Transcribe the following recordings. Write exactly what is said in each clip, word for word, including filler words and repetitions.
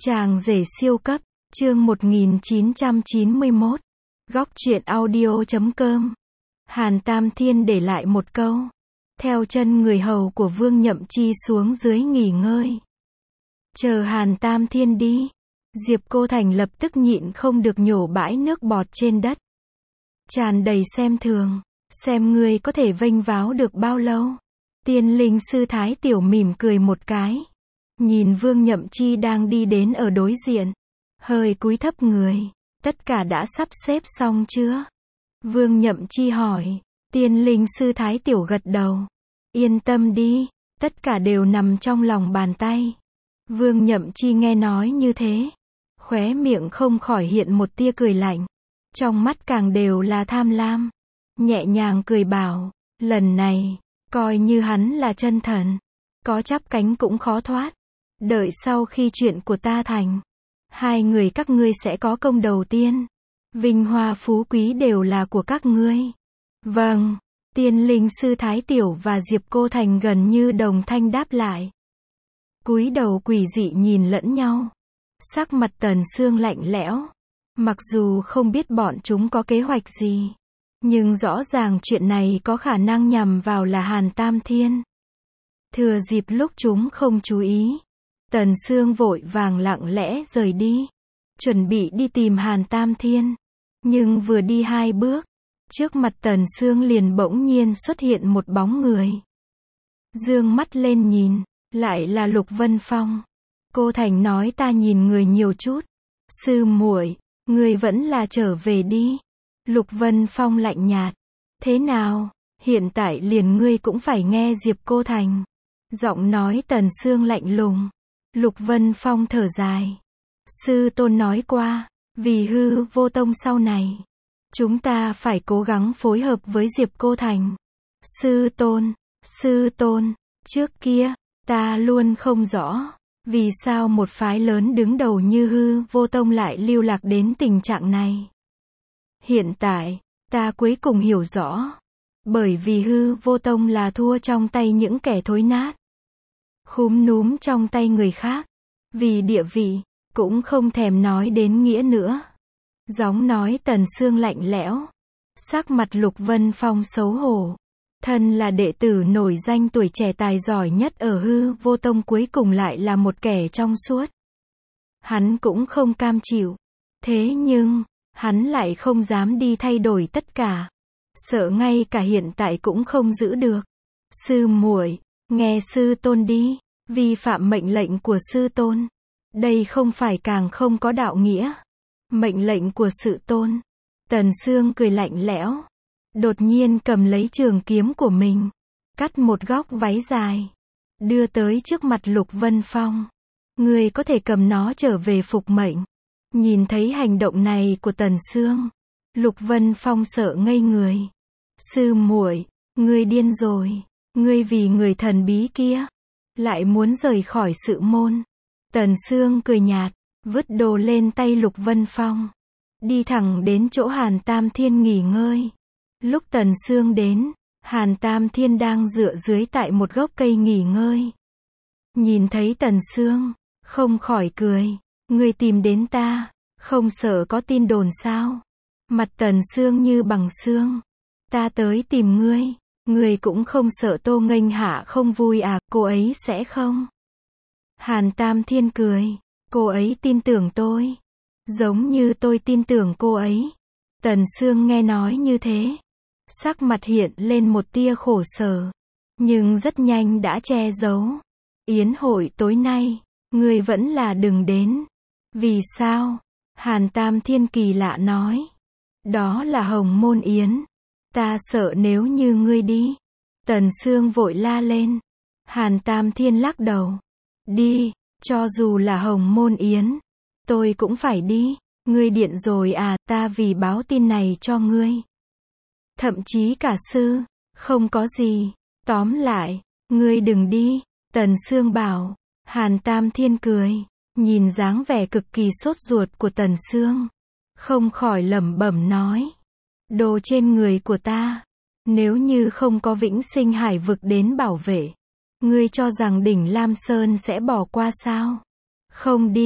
Chàng rể siêu cấp, chương một nghìn chín trăm chín mươi mốt, góc truyện audio chấm com. Hàn Tam Thiên để lại một câu, theo chân người hầu của Vương Nhậm Chi xuống dưới nghỉ ngơi. Chờ Hàn Tam Thiên đi, Diệp Cô Thành lập tức nhịn không được nhổ bãi nước bọt trên đất. Tràn đầy xem thường, xem ngươi có thể vênh váo được bao lâu. Tiên linh sư Thái Tiểu mỉm cười một cái, nhìn Vương Nhậm Chi đang đi đến ở đối diện, hơi cúi thấp người, tất cả đã sắp xếp xong chưa? Vương Nhậm Chi hỏi. Tiên linh sư Thái Tiểu gật đầu, yên tâm đi, tất cả đều nằm trong lòng bàn tay. Vương Nhậm Chi nghe nói như thế, khóe miệng không khỏi hiện một tia cười lạnh, trong mắt càng đều là tham lam, nhẹ nhàng cười bảo, lần này, coi như hắn là chân thần, có chắp cánh cũng khó thoát. Đợi sau khi chuyện của ta thành, hai người các ngươi sẽ có công đầu tiên. Vinh hoa phú quý đều là của các ngươi. Vâng, tiên linh sư Thái Tiểu và Diệp Cô Thành gần như đồng thanh đáp lại. Cúi đầu quỷ dị nhìn lẫn nhau. Sắc mặt Tần Sương lạnh lẽo. Mặc dù không biết bọn chúng có kế hoạch gì, nhưng rõ ràng chuyện này có khả năng nhằm vào là Hàn Tam Thiên. Thừa dịp lúc chúng không chú ý, Tần Sương vội vàng lặng lẽ rời đi, chuẩn bị đi tìm Hàn Tam Thiên. Nhưng vừa đi hai bước, trước mặt Tần Sương liền bỗng nhiên xuất hiện một bóng người. Dương mắt lên nhìn, lại là Lục Vân Phong. Cô Thành nói ta nhìn người nhiều chút. Sư muội, người vẫn là trở về đi. Lục Vân Phong lạnh nhạt. Thế nào, hiện tại liền ngươi cũng phải nghe Diệp Cô Thành. Giọng nói Tần Sương lạnh lùng. Lục Vân Phong thở dài. Sư tôn nói qua, vì hư vô tông sau này, chúng ta phải cố gắng phối hợp với Diệp Cô Thành. Sư tôn, sư tôn, trước kia, ta luôn không rõ, vì sao một phái lớn đứng đầu như hư vô tông lại lưu lạc đến tình trạng này. Hiện tại, ta cuối cùng hiểu rõ. Bởi vì hư vô tông là thua trong tay những kẻ thối nát, khúm núm trong tay người khác. Vì địa vị, cũng không thèm nói đến nghĩa nữa. Giọng nói Tần Sương lạnh lẽo. Sắc mặt Lục Vân Phong xấu hổ. Thân là đệ tử nổi danh tuổi trẻ tài giỏi nhất ở hư vô tông cuối cùng lại là một kẻ trong suốt. Hắn cũng không cam chịu. Thế nhưng, hắn lại không dám đi thay đổi tất cả. Sợ ngay cả hiện tại cũng không giữ được. Sư muội, nghe sư tôn đi, vi phạm mệnh lệnh của sư tôn. Đây không phải càng không có đạo nghĩa. Mệnh lệnh của sự tôn. Tần Sương cười lạnh lẽo. Đột nhiên cầm lấy trường kiếm của mình, cắt một góc váy dài, đưa tới trước mặt Lục Vân Phong. Ngươi có thể cầm nó trở về phục mệnh. Nhìn thấy hành động này của Tần Sương, Lục Vân Phong sợ ngây người. Sư muội, ngươi điên rồi. Ngươi vì người thần bí kia, lại muốn rời khỏi sự môn. Tần Sương cười nhạt, vứt đồ lên tay Lục Vân Phong, đi thẳng đến chỗ Hàn Tam Thiên nghỉ ngơi. Lúc Tần Sương đến, Hàn Tam Thiên đang dựa dưới tại một gốc cây nghỉ ngơi. Nhìn thấy Tần Sương, không khỏi cười. Ngươi tìm đến ta, không sợ có tin đồn sao? Mặt Tần Sương như bằng xương. Ta tới tìm ngươi, ngươi cũng không sợ Tô Nghênh Hạ không vui à? Cô ấy sẽ không? Hàn Tam Thiên cười. Cô ấy tin tưởng tôi, giống như tôi tin tưởng cô ấy. Tần Sương nghe nói như thế, sắc mặt hiện lên một tia khổ sở, nhưng rất nhanh đã che giấu. Yến hội tối nay, ngươi vẫn là đừng đến. Vì sao? Hàn Tam Thiên kỳ lạ nói. Đó là Hồng Môn Yến. Ta sợ nếu như ngươi đi. Tần Sương vội la lên. Hàn Tam Thiên lắc đầu. Đi, cho dù là Hồng Môn Yến, tôi cũng phải đi. Ngươi điện rồi à? Ta vì báo tin này cho ngươi. Thậm chí cả sư, không có gì. Tóm lại, ngươi đừng đi. Tần Sương bảo. Hàn Tam Thiên cười, nhìn dáng vẻ cực kỳ sốt ruột của Tần Sương, không khỏi lẩm bẩm nói. Đồ trên người của ta, nếu như không có Vĩnh Sinh Hải vực đến bảo vệ, ngươi cho rằng đỉnh Lam Sơn sẽ bỏ qua sao? Không đi.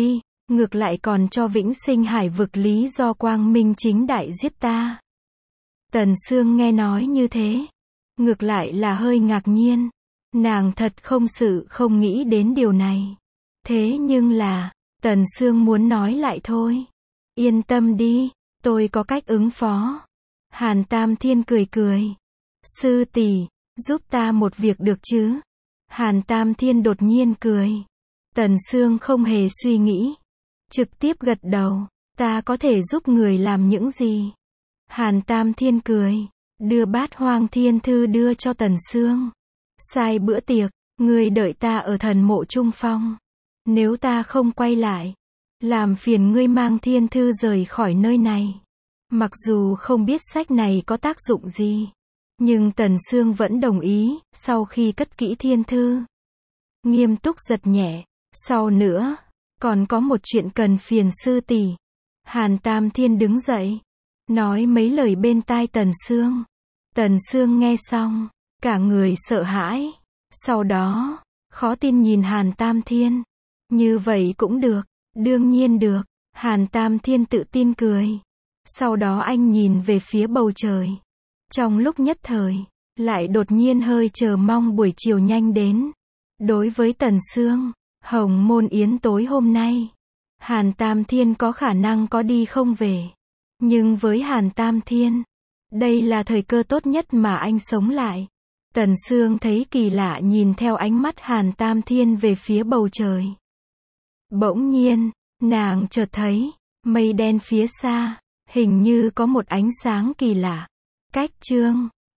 ngược lại còn cho Vĩnh Sinh Hải vực lý do quang minh chính đại giết ta. Tần Sương nghe nói như thế, ngược lại là hơi ngạc nhiên. Nàng thật không sự không nghĩ đến điều này. Thế nhưng là, Tần Sương muốn nói lại thôi. Yên tâm đi, tôi có cách ứng phó. Hàn Tam Thiên cười cười. Sư tỷ, giúp ta một việc được chứ? Hàn Tam Thiên đột nhiên cười. Tần Sương không hề suy nghĩ, trực tiếp gật đầu. Ta có thể giúp người làm những gì? Hàn Tam Thiên cười, đưa bát Hoang Thiên Thư đưa cho Tần Sương. Sai bữa tiệc, ngươi đợi ta ở thần mộ Trung Phong. Nếu ta không quay lại, làm phiền ngươi mang thiên thư rời khỏi nơi này. Mặc dù không biết sách này có tác dụng gì, nhưng Tần Sương vẫn đồng ý. Sau khi cất kỹ thiên thư, nghiêm túc giật nhẹ. Sau nữa, còn có một chuyện cần phiền sư tỷ. Hàn Tam Thiên đứng dậy, nói mấy lời bên tai Tần Sương. Tần Sương nghe xong, cả người sợ hãi. Sau đó, khó tin nhìn Hàn Tam Thiên. Như vậy cũng được, đương nhiên được. Hàn Tam Thiên tự tin cười. Sau đó anh nhìn về phía bầu trời. Trong lúc nhất thời, lại đột nhiên hơi chờ mong buổi chiều nhanh đến. Đối với Tần Sương, Hồng Môn Yến tối hôm nay, Hàn Tam Thiên có khả năng có đi không về. Nhưng với Hàn Tam Thiên, đây là thời cơ tốt nhất mà anh sống lại. Tần Sương thấy kỳ lạ nhìn theo ánh mắt Hàn Tam Thiên về phía bầu trời. Bỗng nhiên, nàng chợt thấy, mây đen phía xa, hình như có một ánh sáng kỳ lạ. Cách chương